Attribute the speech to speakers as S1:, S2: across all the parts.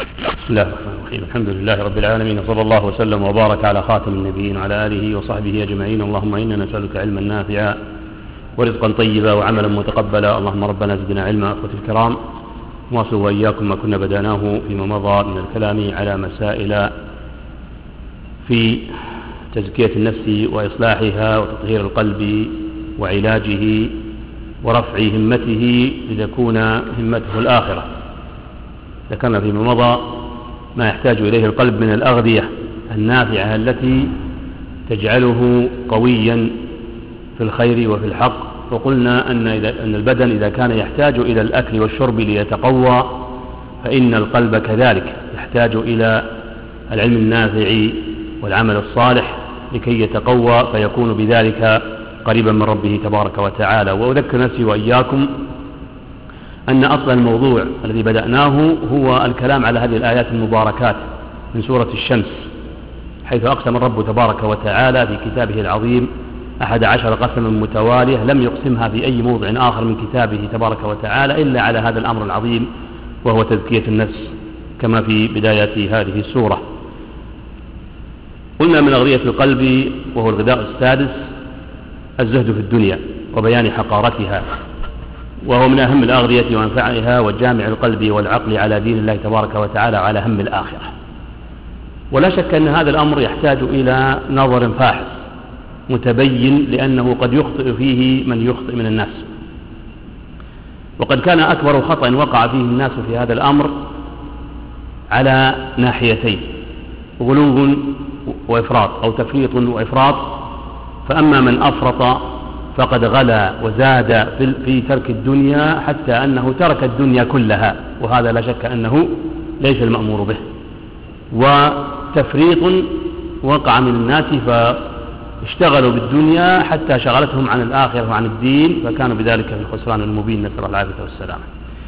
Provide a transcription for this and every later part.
S1: بسم الله الرحمن الرحيم. الحمد لله رب العالمين، صلى الله وسلم وبارك على خاتم النبيين وعلى آله وصحبه أجمعين. اللهم إنا نسألك علما نافعا ورزقا طيبا وعملا متقبلا. اللهم ربنا زدنا علما. أخوتي الكرام، نواصل وإياكم ما كنا بدأناه فيما مضى من الكلام على مسائل في تزكية النفس وإصلاحها وتطهير القلب وعلاجه ورفع همته لتكون همته الآخرة. ذكرنا فيما مضى ما يحتاج إليه القلب من الأغذية النافعة التي تجعله قويا في الخير وفي الحق. وقلنا أن البدن إذا كان يحتاج إلى الأكل والشرب ليتقوى، فإن القلب كذلك يحتاج إلى العلم النافع والعمل الصالح لكي يتقوى، فيكون بذلك قريبا من ربه تبارك وتعالى. وأذكر نفسي وإياكم أن أصل الموضوع الذي بدأناه هو الكلام على هذه الآيات المباركات من سورة الشمس، حيث أقسم الرب تبارك وتعالى في كتابه العظيم 11 قسما متوالية لم يقسمها في أي موضع آخر من كتابه تبارك وتعالى إلا على هذا الأمر العظيم، وهو تزكية النفس كما في بداية هذه السورة. قلنا من أغذية القلب وهو الغذاء السادس الزهد في الدنيا وبيان حقارتها، وهو من أهم الأغذية وأنفعها وجامع القلب والعقل على دين الله تبارك وتعالى على هم الآخرة. ولا شك أن هذا الأمر يحتاج إلى نظر فاحص متبين، لأنه قد يخطئ فيه من يخطئ من الناس. وقد كان أكبر خطأ وقع فيه الناس في هذا الأمر على ناحيتين: غلو وإفراط، أو تفريط وإفراط. فأما من أفرط فقد غلا وزاد في ترك الدنيا حتى أنه ترك الدنيا كلها، وهذا لا شك أنه ليس المأمور به. وتفريط وقع من الناس فاشتغلوا بالدنيا حتى شغلتهم عن الآخرة وعن الدين، فكانوا بذلك في الخسران المبين، نسأل الله العافية والسلامة.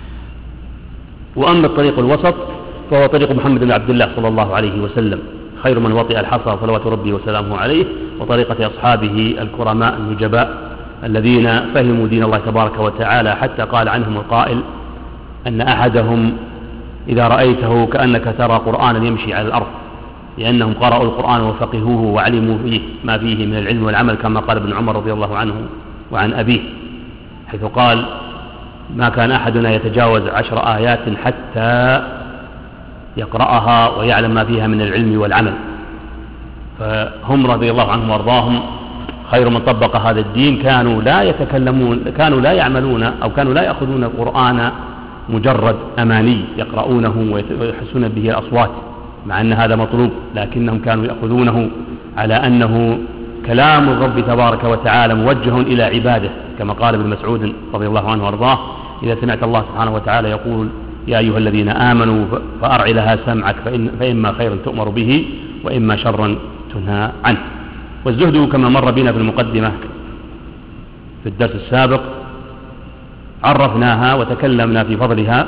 S1: وأما الطريق الوسط فهو طريق محمد بن عبد الله صلى الله عليه وسلم، خير من وطئ الحصى صلوات ربي وسلامه عليه، وطريقة أصحابه الكرماء النجباء الذين فهموا دين الله تبارك وتعالى، حتى قال عنهم القائل أن أحدهم إذا رأيته كأنك ترى قرآنا يمشي على الأرض، لأنهم قرأوا القرآن وفقهوه وعلموا فيه ما فيه من العلم والعمل، كما قال ابن عمر رضي الله عنه وعن أبيه، حيث قال: ما كان أحدنا يتجاوز 10 آيات حتى يقرأها ويعلم ما فيها من العلم والعمل. فهم رضي الله عنهم وارضاهم خير من طبق هذا الدين. كانوا لا يتكلمون، كانوا لا يعملون، أو كانوا لا يأخذون القرآن مجرد أماني يقرؤونه ويحسون به الأصوات، مع أن هذا مطلوب، لكنهم كانوا يأخذونه على أنه كلام الرب تبارك وتعالى موجه إلى عباده، كما قال ابن مسعود رضي الله عنه وارضاه: إذا سمعت الله سبحانه وتعالى يقول يا أيها الذين آمنوا فأرع لها سمعك فإما خيرا تؤمر به وإما شرا تنهى عنه. والزهد كما مر بنا في المقدمة في الدرس السابق عرفناها وتكلمنا في فضلها،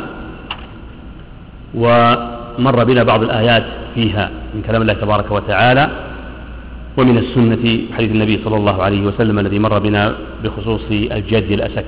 S1: ومر بنا بعض الآيات فيها من كلام الله تبارك وتعالى ومن السنة، حديث النبي صلى الله عليه وسلم الذي مر بنا بخصوص الجد الأسك.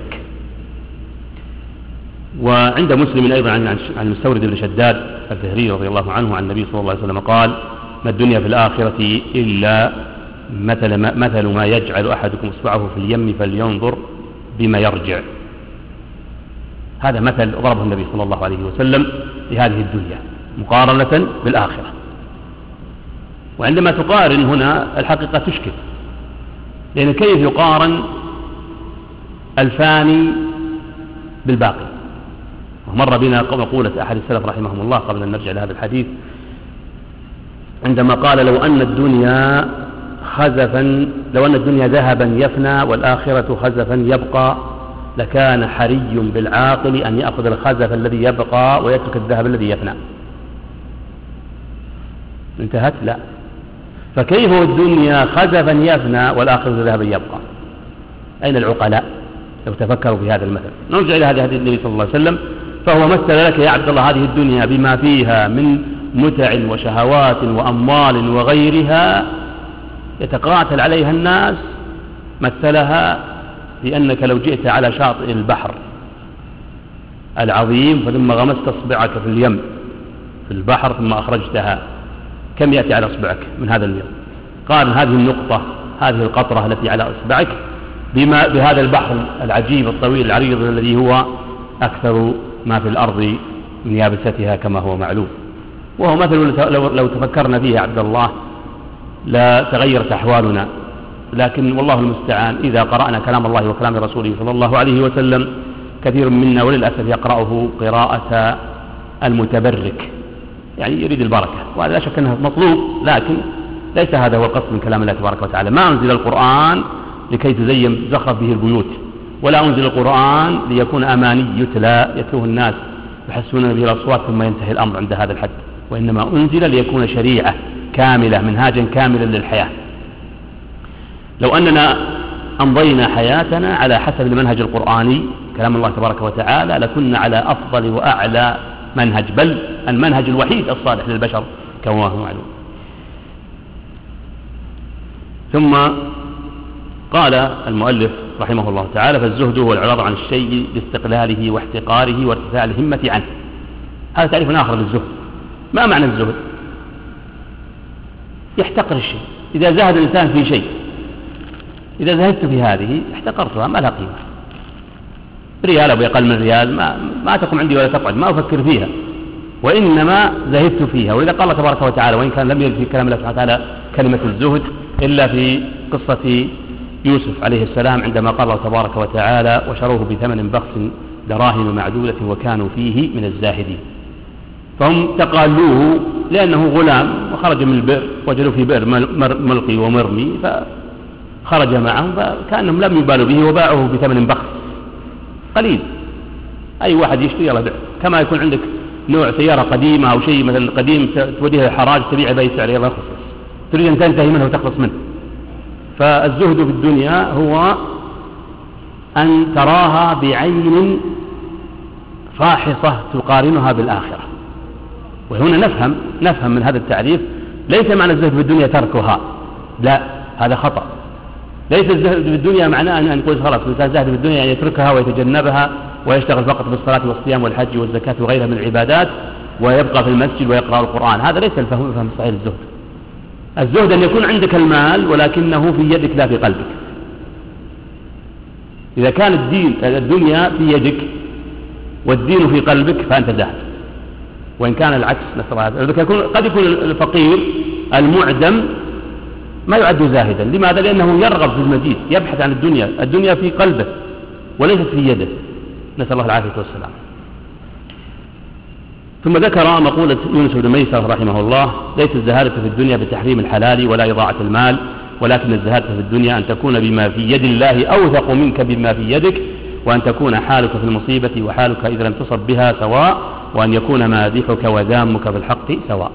S1: وعند مسلم أيضا عن المستورد بن شداد الفهري رضي الله عنه عن النبي صلى الله عليه وسلم قال: ما الدنيا في الآخرة إلا مثل ما يجعل أحدكم إصبعه في اليم فلينظر بما يرجع. هذا مثل ضربه النبي صلى الله عليه وسلم لهذه الدنيا مقارنة بالآخرة. وعندما تقارن هنا الحقيقة تشكل، لأن كيف يقارن الفاني بالباقي؟ ومر بنا مقولة أحد السلف رحمهم الله قبل أن نرجع لهذا الحديث، عندما قال: لو أن الدنيا ذهبا يفنى والآخرة خزفا يبقى لكان حري بالعاقل أن يأخذ الخزف الذي يبقى ويترك الذهب الذي يفنى. انتهت؟ لا. فكيف الدنيا خزفا يفنى والآخرة ذهبا يبقى؟ أين العقلاء لو تفكروا في هذا المثل؟ نرجع إلى هذه النبي صلى الله عليه وسلم، فهو مثل لك يا عبد الله هذه الدنيا بما فيها من متع وشهوات وأموال وغيرها يتقاتل عليها الناس، مثلها بأنك لو جئت على شاطئ البحر العظيم ثم غمست اصبعك في اليم في البحر ثم أخرجتها كم يأتي على إصبعك من هذا المياه؟ قال هذه النقطة، هذه القطرة التي على إصبعك بهذا البحر العجيب الطويل العريض الذي هو أكثر ما في الأرض من يابستها كما هو معلوم. وهو مثل لو تفكرنا فيه يا عبد الله لا تغيرت أحوالنا، لكن والله المستعان إذا قرأنا كلام الله وكلام رسوله صلى الله عليه وسلم كثير منا وللأسف يقرأه قراءة المتبرك، يعني يريد البركة، وهذا لا شك أنه مطلوب، لكن ليس هذا هو القصد من كلام الله تبارك وتعالى. ما أنزل القرآن لكي تزين زخرف به البيوت، ولا أنزل القرآن ليكون أماني يتلوه الناس يحسون به الأصوات ثم ينتهي الأمر عند هذا الحد، وإنما أنزل ليكون شريعة كاملة منهاجا كاملا للحياة. لو أننا أمضينا حياتنا على حسب المنهج القرآني كلام الله تبارك وتعالى لكنا على أفضل وأعلى منهج، بل المنهج الوحيد الصالح للبشر كما هو معلوم. ثم قال المؤلف رحمه الله تعالى: فالزهد هو الإعراض عن الشيء لاستقلاله واحتقاره وارتفاع الهمة عنه. هذا تعريف آخر للزهد. ما معنى الزهد؟ يحتقر الشيء. إذا زهد الإنسان في شيء، إذا زهدت في هذه احتقرتها ما لها قيمة، ريال أو أقل من ريال ما تقوم عندي ولا تقعد، ما أفكر فيها، وإنما زهدت فيها. ولذا قال الله تبارك وتعالى، وإن كان لم يرد في كلام الله سبحانه وتعالى كلمة الزهد إلا في قصة يوسف عليه السلام عندما قال الله تبارك وتعالى: وشروه بثمن بخس دراهم معدودة وكانوا فيه من الزاهدين. فهم تقالوه لأنه غلام وخرج من البئر، وجدوا في بئر ملقي ومرمي فخرج معهم، فكأنهم لم يبالوا به وباعوه بثمن بخس قليل. أي واحد يشتري يلا بيع، كما يكون عندك نوع سيارة قديمة أو شيء مثلا قديم توديها الحراج تبيع بأي سعر يلا يخلص، تريد أن تنتهي منه وتخلص منه. فالزهد في الدنيا هو أن تراها بعين فاحصة تقارنها بالآخرة. وهنا نفهم من هذا التعريف ليس معنى الزهد في الدنيا تركها، لا، هذا خطأ. ليس الزهد في الدنيا معناه أن نقول خلاص الإنسان زهد في الدنيا يعني يتركها ويتجنبها ويشتغل فقط بالصلاة والصيام والحج والزكاة وغيرها من العبادات ويبقى في المسجد ويقرأ القرآن. هذا ليس الفهم الصحيح للزهد. الزهد أن يكون عندك المال ولكنه في يدك لا في قلبك. إذا كان الدنيا في يدك والدين في قلبك فأنت زاهد، وإن كان العكس قد يكون الفقير المعدم ما يعد زاهدا. لماذا؟ لأنه يرغب في المزيد، يبحث عن الدنيا في قلبه وليست في يده، نسأل الله العافية والسلام. ثم ذكر مقولة يونس بن ميسر رحمه الله: ليس الزهادة في الدنيا بتحريم الحلال ولا إضاعة المال، ولكن الزهادة في الدنيا أن تكون بما في يد الله أوثق منك بما في يدك، وأن تكون حالك في المصيبة وحالك إذا لم تصب بها سواء، وأن يكون مادحك وذامك في الحق سواء.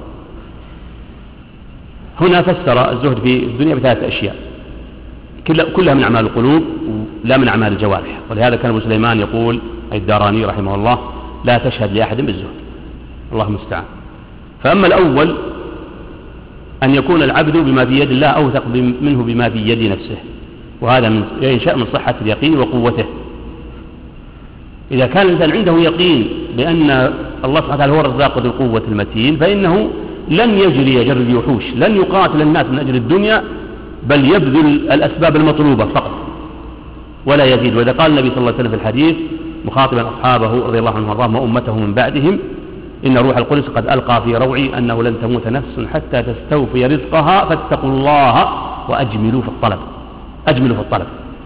S1: هنا فسر الزهد في الدنيا بثلاث أشياء كلها من أعمال القلوب لا من أعمال الجوارح. ولهذا كان أبو سليمان يقول الداراني رحمه الله: لا تشهد لأحد بالزهد، الله المستعان. فأما الأول أن يكون العبد بما في يد الله أوثق منه بما في يد نفسه، وهذا ينشأ من صحة اليقين وقوته. إذا كان الإنسان عنده يقين بأن الله سبحانه وتعالى هو الرزاق ذو القوة المتين، فإنه لن يجري جر الوحوش، لن يقاتل الناس من أجل الدنيا، بل يبذل الأسباب المطلوبة فقط ولا يزيد. وإذا قال النبي صلى الله عليه وسلم في الحديث مخاطبا أصحابه رضي الله عنهم وارضاهم وأمته من بعدهم: إن روح القدس قد ألقى في روعي أنه لن تموت نفس حتى تستوفي رزقها فاتقوا الله وأجملوا في الطلب.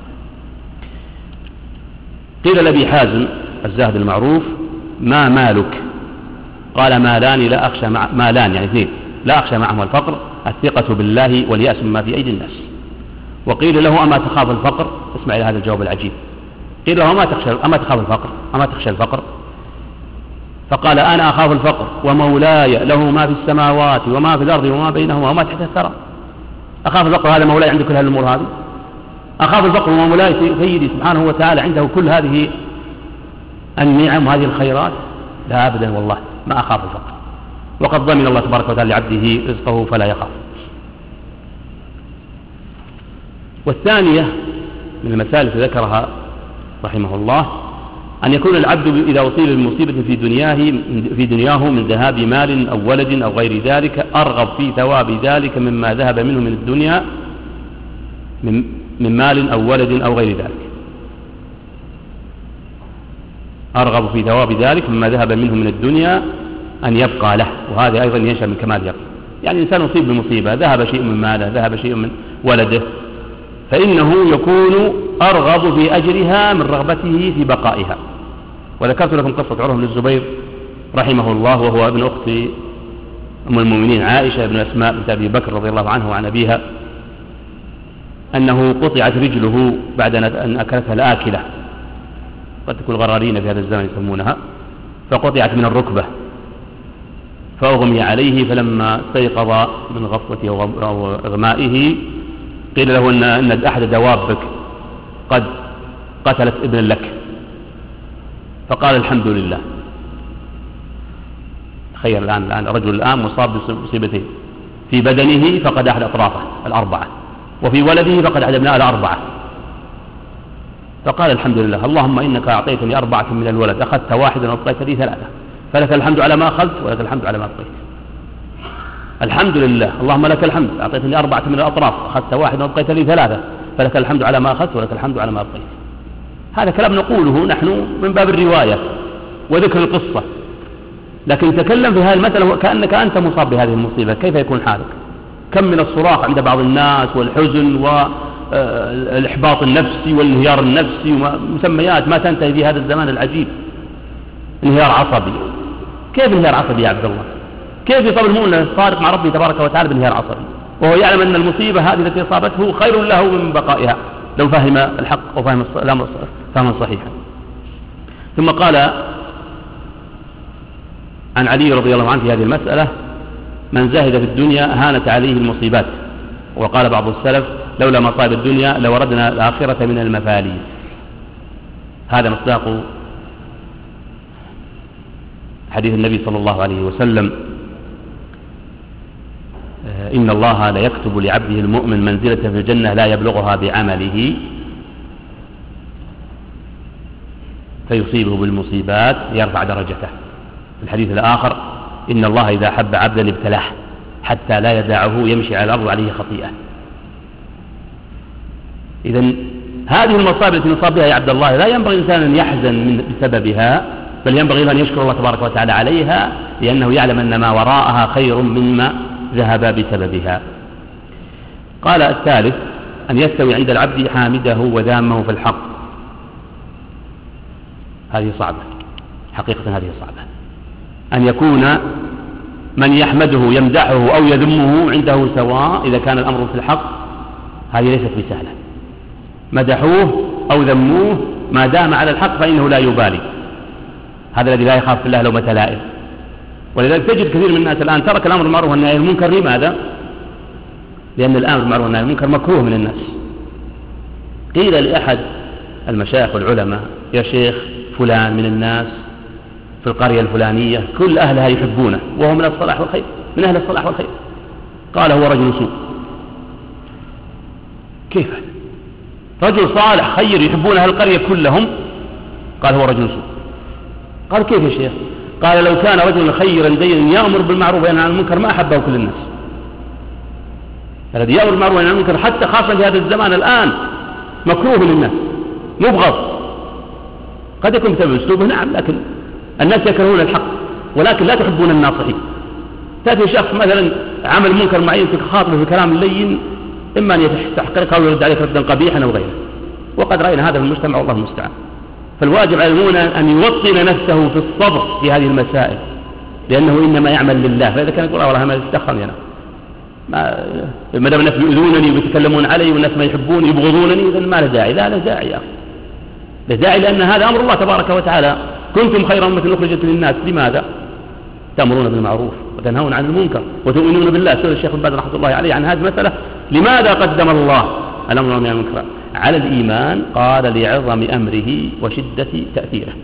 S1: قيل لأبي حازم الزاهد المعروف: ما مالك؟ قال: مالان يعني اثنين لا أخشى معهما الفقر، الثقة بالله واليأس مما في أيدي الناس. وقيل له: أما تخاف الفقر؟ اسمع إلى هذا الجواب العجيب. قيل له: أما تخاف الفقر؟ أما تخشى الفقر؟ فقال: أنا أخاف الفقر ومولاي له ما في السماوات وما في الأرض وما بينهما وما تحت الثرى. أخاف الفقر، هذا مولاي عنده كل هذه الأمور هذه. أخاف الفقر ومولاي سيدي سبحانه وتعالى عنده كل هذه النعم وهذه الخيرات؟ لا أبدا والله ما أخاف الفقر، وقد ضمن الله تبارك وتعالى لعبده رزقه فلا يخاف. والثانية من المسائل التي ذكرها رحمه الله أن يكون العبد إذا أصيب بمصيبة في دنياه من ذهاب مال أو ولد أو غير ذلك أرغب في ثواب ذلك مما ذهب منه من الدنيا من مال أو ولد أو غير ذلك، أرغب في ثواب ذلك مما ذهب منه من الدنيا أن يبقى له، وهذا أيضا ينشأ من كمال اليقين. يعني الإنسان يصيب بمصيبة، ذهب شيء من ماله، ذهب شيء من ولده، فإنه يكون أرغب في أجرها من رغبته في بقائها. وذكرت لكم قصة عروة بن الزبير رحمه الله، وهو ابن أخت أم المؤمنين عائشة بن أسماء بنت أبي بكر رضي الله عنه وعن أبيها، أنه قطعت رجله بعد أن أكلتها الآكلة، قد تكون غرارين في هذا الزمن يسمونها، فقطعت من الركبة فأغمي عليه، فلما استيقظ من غفوته أو إغمائه قيل له أن أحد دوابك قد قتلت ابنا لك، فقال الحمد لله. تخيل الآن رجل الآن مصاب بمصيبتين، في بدنه فقد أحد أطرافه الأربعة، وفي ولده فقد أحد أبناء الأربعة، فقال الحمد لله، اللهم إنك أعطيتني 4 من الولد، أخذت واحدا وأبقيت لي 3، فلك الحمد على ما أخذت ولك الحمد على ما أبقيت. الحمد لله، اللهم لك الحمد، أعطيتني 4 من الأطراف، أخذت واحدا وأبقيت لي 3، فلك الحمد على ما أخذت ولك الحمد على ما أبقيت. هذا كلام نقوله نحن من باب الرواية وذكر القصة، لكن تكلم في هذه المسألة كأنك أنت مصاب بهذه المصيبة، كيف يكون حالك؟ كم من الصراخ عند بعض الناس والحزن والإحباط النفسي والانهيار النفسي ومسميات ما تنتهي في هذا الزمان العجيب. انهيار عصبي، كيف انهيار عصبي يا عبد الله؟ كيف يصاب المؤمن الصادق مع ربه تبارك وتعالى بانهيار عصبي وهو يعلم أن المصيبة هذه التي أصابته خير له من بقائها لو فهم الحق وفهم الأمر فهما صحيحا؟ ثم قال عن علي رضي الله عنه في هذه المسألة: من زهد في الدنيا هانت عليه المصيبات. وقال بعض السلف: لولا مصائب الدنيا لوردنا الآخرة من المفاليس. هذا مصداق حديث النبي صلى الله عليه وسلم: إن الله لا يكتب لعبده المؤمن منزلة في الجنة لا يبلغها بعمله فيصيبه بالمصيبات يرفع درجته. الحديث الآخر: إن الله إذا حب عبدا ابتلاه حتى لا يدعه يمشي على الأرض عليه خطيئة. إذن هذه المصائب التي نصاب بها يا عبد الله لا ينبغي الإنسان أن يحزن بسببها، بل ينبغي أن يشكر الله تبارك وتعالى عليها، لأنه يعلم أن ما وراءها خير مما ذهب بسببها. قال الثالث: أن يستوي عند العبد حامده وذامه في الحق. هذه صعبة، حقيقة هذه صعبة، أن يكون من يحمده يمدحه أو يذمه عنده سواء إذا كان الأمر في الحق. هذه ليست بسهلة، مدحوه أو ذموه ما دام على الحق فإنه لا يبالي. هذا الذي لا يخاف في الله لومة لائم. ولذلك تجد كثير من الناس الآن ترك الأمر بالمعروف والنهي عن المنكر. لماذا؟ لأن الأمر بالمعروف والنهي عن المنكر مكروه من الناس. قيل لأحد المشايخ والعلماء: يا شيخ، فلان من الناس في القرية الفلانية كل أهلها يحبونه وهو من الصلاح والخير، من أهل الصلاح والخير. قال: هو رجل سوء. كيف؟ رجل صالح خير يحبون أهل القرية كلهم؟ قال: هو رجل سوء. قال: كيف يا شيخ؟ قال: لو كان رجلا خيرا دينا يأمر بالمعروف وينهى عن المنكر ما أحبه كل الناس. الذي يأمر بالمعروف وينهى عن المنكر حتى خاصة في هذا الزمان الآن مكروه للناس، مبغض. قد يكون بسبب أسلوبه، نعم، لكن الناس يكرهون الحق ولكن لا تحبون الناصحين. تأتي شخص مثلا عمل منكر معين تخاطبه في كلام لين، إما أن يستحقرك أو يرد عليك ردا قبيحا أو غيره، وقد رأينا هذا في المجتمع والله المستعان. فالواجب على المؤمن أن يوطن نفسه في الصبر في هذه المسائل، لأنه إنما يعمل لله. فإذا كان يقول: والله ما يستخرني أنا، ما دام الناس يؤذونني ويتكلمون علي والناس ما يحبون يبغضونني، إذن ما له داعي. لا داعي يا أخي، له داعي، لأن هذا أمر الله تبارك وتعالى: كنتم خير أمة أخرجت للناس. لماذا؟ تأمرون بالمعروف وتنهون عن المنكر وتؤمنون بالله. سئل الشيخ ابن باز رحمة الله عليه عن هذه المسألة: لماذا قدم الله الأمر والنهي عن المنكر على الإيمان؟ قال: لعظم أمره وشدة تأثيره.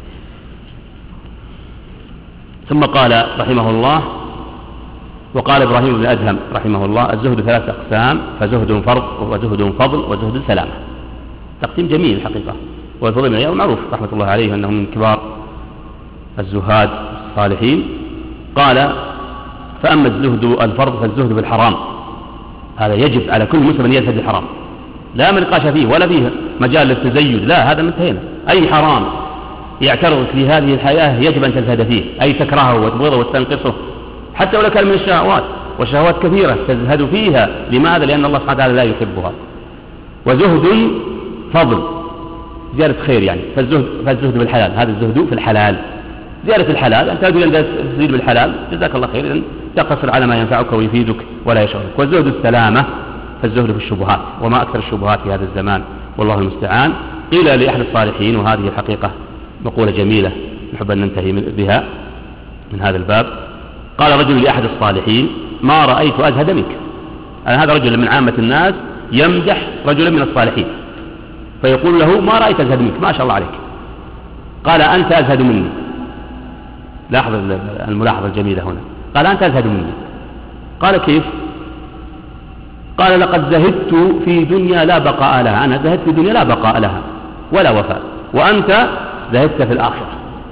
S1: ثم قال رحمه الله: وقال إبراهيم بن أدهم رحمه الله: الزهد 3 أقسام، فزهد فرض وزهد فضل وزهد سلامة. تقسيم جميل الحقيقة. والفضيل بن عياض معروف رحمة الله عليه أنه من كبار الزهاد الصالحين. قال فأما الزهد الفرض فالزهد بالحرام، هذا يجب على كل مسلم أن يزهد الحرام، لا منقاش فيه ولا فيه مجال للتزيد، لا هذا منتهينا. أي حرام يعترضك في هذه الحياة يجب أن تزهد فيه، أي تكرهه وتبغضه وتنقصه، حتى ولو كان من الشهوات، والشهوات كثيرة تزهد فيها. لماذا؟ لأن الله سبحانه وتعالى لا يحبها. وزهد فضل زيادة خير يعني، فالزهد بالحلال، هذا الزهد في الحلال، زيادة الحلال، أنت تقول أن تزيد بالحلال جزاك الله خير، إذن تقتصر على ما ينفعك ويفيدك ولا يشغلك. والزهد السلامة، فالزهد في الشبهات، وما أكثر الشبهات في هذا الزمان والله المستعان. قيل لأحد الصالحين، وهذه الحقيقة مقولة جميلة نحب أن ننتهي بها من هذا الباب، قال رجل لأحد الصالحين ما رأيت أزهد منك. هذا رجل من عامة الناس يمدح رجلا من الصالحين، فيقول له ما رأيت أزهد منك، ما شاء الله عليك. قال أنت أزهد مني. لاحظ الملاحظة الجميلة هنا، قال أنت أزهد مني. قال كيف؟ قال لقد زهدت في دنيا لا بقاء لها، أنا زهدت في دنيا لا بقاء لها ولا وفاء، وأنت زهدت في الآخرة.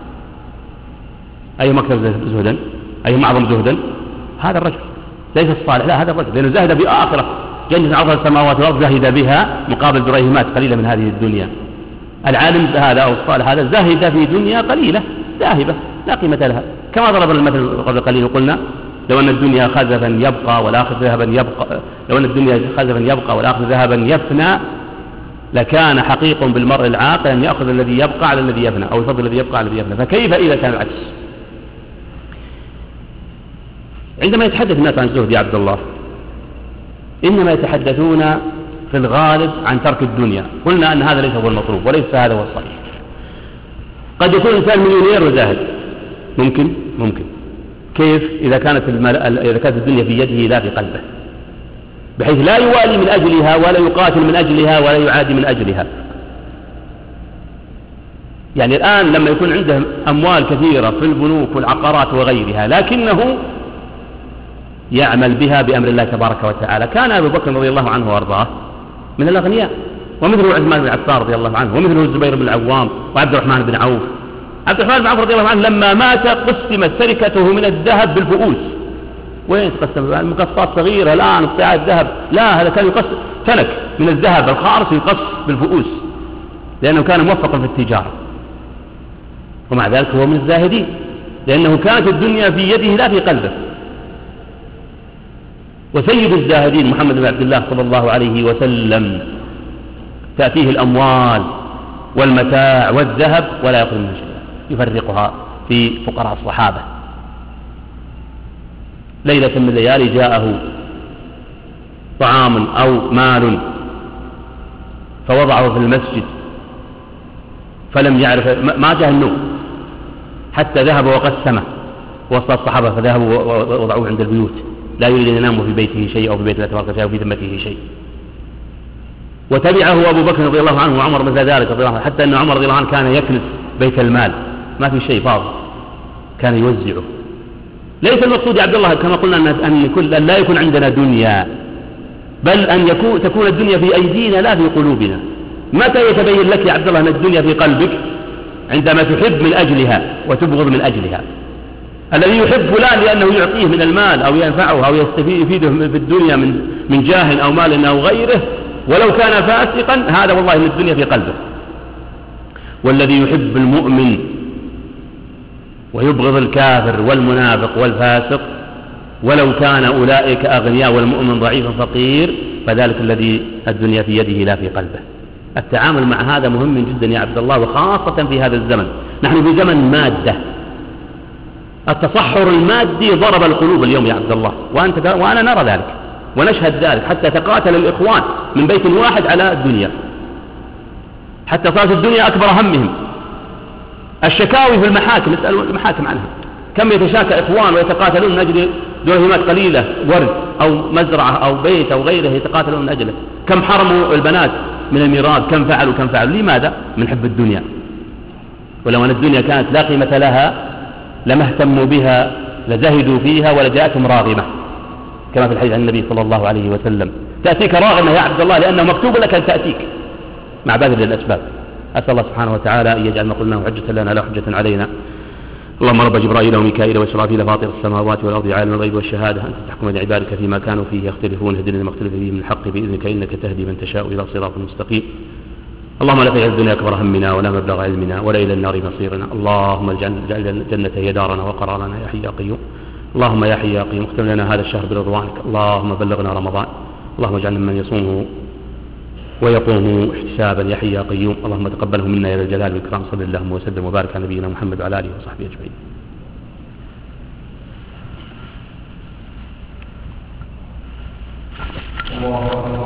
S1: أيهم أكثر زهدا؟ أيهم أعظم زهدا؟ هذا الرجل، ليس الصالح، لا هذا الرجل، لأنه زهد في آخرة جنة عرضها السماوات والأرض، زهد بها مقابل دريهمات قليلة من هذه الدنيا. العالم هذا أو الصالح هذا زهد في دنيا قليلة ذاهبة لا قيمة لها، كما ضربنا المثل قبل قليل وقلنا لو أن الدنيا خزفا يبقى والآخر ذهبا يبقى، لو أن الدنيا خزفا يبقى والآخر ذهبا يفنى، لكان حقيق بالمرء العاقل أن يأخذ الذي يبقى على الذي يفنى، أو يفضل الذي يبقى على الذي يفنى، فكيف إذا كان العكس؟ عندما يتحدث الناس عن الزهد يا عبد الله إنما يتحدثون في الغالب عن ترك الدنيا. قلنا أن هذا ليس هو المطلوب وليس هذا هو الصحيح. قد يكون الإنسان مليونير وزاهد، ممكن كيف؟ إذا كانت الدنيا في يده لا في قلبه، بحيث لا يوالي من أجلها ولا يقاتل من أجلها ولا يعادي من أجلها. يعني الآن لما يكون عنده أموال كثيرة في البنوك والعقارات وغيرها لكنه يعمل بها بأمر الله تبارك وتعالى. كان أبو بكر رضي الله عنه وأرضاه من الأغنياء، ومثله عثمان بن عفان رضي الله عنه، ومثله الزبير بن العوام وعبد الرحمن بن عوف. عبد الرحمن بن عوف رضي الله عنه لما مات قسمت تركته من الذهب بالفؤوس. وين تقسم؟ المقصات صغيرة الآن قطاع الذهب، لا هذا كان يقص تنك من الذهب الخالص يقص بالفؤوس لأنه كان موفقا في التجارة، ومع ذلك هو من الزاهدين لأنه كانت الدنيا في يده لا في قلبه. وسيد الزاهدين محمد بن عبد الله صلى الله عليه وسلم تأتيه الأموال والمتاع والذهب ولا يأخذ منها شيئا، يفرقها في فقراء الصحابة. ليلة من الليالي جاءه طعام أو مال فوضعه في المسجد فلم يعرف، ما جاء النوم حتى ذهب وقسمه وسط الصحابة، فذهبوا ووضعوه عند البيوت، لا يريد أن ينام في بيته شيء أو في بيت الله تبارك وتعالى أو في ذمته شيء. وتبعه أبو بكر رضي الله عنه وعمر مثل ذلك رضي الله عنه، حتى أن عمر رضي الله عنه كان يكنس بيت المال، ما في شيء فاضي كان يوزعه. ليس المقصود يا عبد الله كما قلنا أن لا يكون عندنا دنيا، بل أن تكون الدنيا في أيدينا لا في قلوبنا. متى يتبين لك يا عبد الله أن الدنيا في قلبك؟ عندما تحب من أجلها وتبغض من أجلها. الذي يحب فلان لأنه يعطيه من المال أو ينفعه أو يفيده في الدنيا من جاه أو مال أو غيره ولو كان فاسقا، هذا والله من الدنيا في قلبه. والذي يحب المؤمن ويبغض الكافر والمنافق والفاسق ولو كان أولئك أغنياء والمؤمن ضعيف فقير، فذلك الذي الدنيا في يده لا في قلبه. التعامل مع هذا مهم جدا يا عبد الله، وخاصة في هذا الزمن. نحن في زمن مادة، التصحر المادي ضرب القلوب اليوم يا عبد الله، وأنا نرى ذلك ونشهد ذلك، حتى تقاتل الإخوان من بيت واحد على الدنيا، حتى صارت الدنيا أكبر همهم. الشكاوي في المحاكم، اسألوا المحاكم عنها، كم يتشاكى إخوان ويتقاتلون من أجل درهمات قليلة، ورد أو مزرعة أو بيت أو غيره يتقاتلون من أجله. كم حرموا البنات من الميراث، كم فعلوا. لماذا؟ من حب الدنيا. ولو أن الدنيا كانت لا قيمة لها لما اهتموا بها، لزهدوا فيها ولجاءتهم راغمة، كما في الحديث عن النبي صلى الله عليه وسلم: تأتيك راغمة يا عبد الله لأنه مكتوب لك أن تأتيك، مع باقي الأسباب. أسأل الله سبحانه وتعالى أن يجعل ما قلناه حجة لنا لا حجة علينا. اللهم رب جبرائيل وميكائيل وإسرافيل فاطر السماوات والأرض عالم الغيب والشهادة، أنت تحكم بين عبادك فيما كانوا فيه يختلفون، اهدنا لما اختلف فيه من الحق بإذنك إنك تهدي من تشاء إلى صراط مستقيم. اللهم لا تجعل الدنيا أكبر همنا ولا مبلغ علمنا ولا إلى النار مصيرنا. اللهم اجعل الجنة هي دارنا وقرارنا يا حي يا قيوم. اللهم يا حي يا قيوم اختم لنا هذا الشهر برضوانك. اللهم بلغنا رمضان. اللهم اجعلنا ممن يصومه ويقوم احتسابا يا حي يا قيوم. اللهم تقبله منا يا ذا الجلال والإكرام. صلى اللهم وسلم وبارك على نبينا محمد وعلى آله وصحبه أجمعين.
S2: الله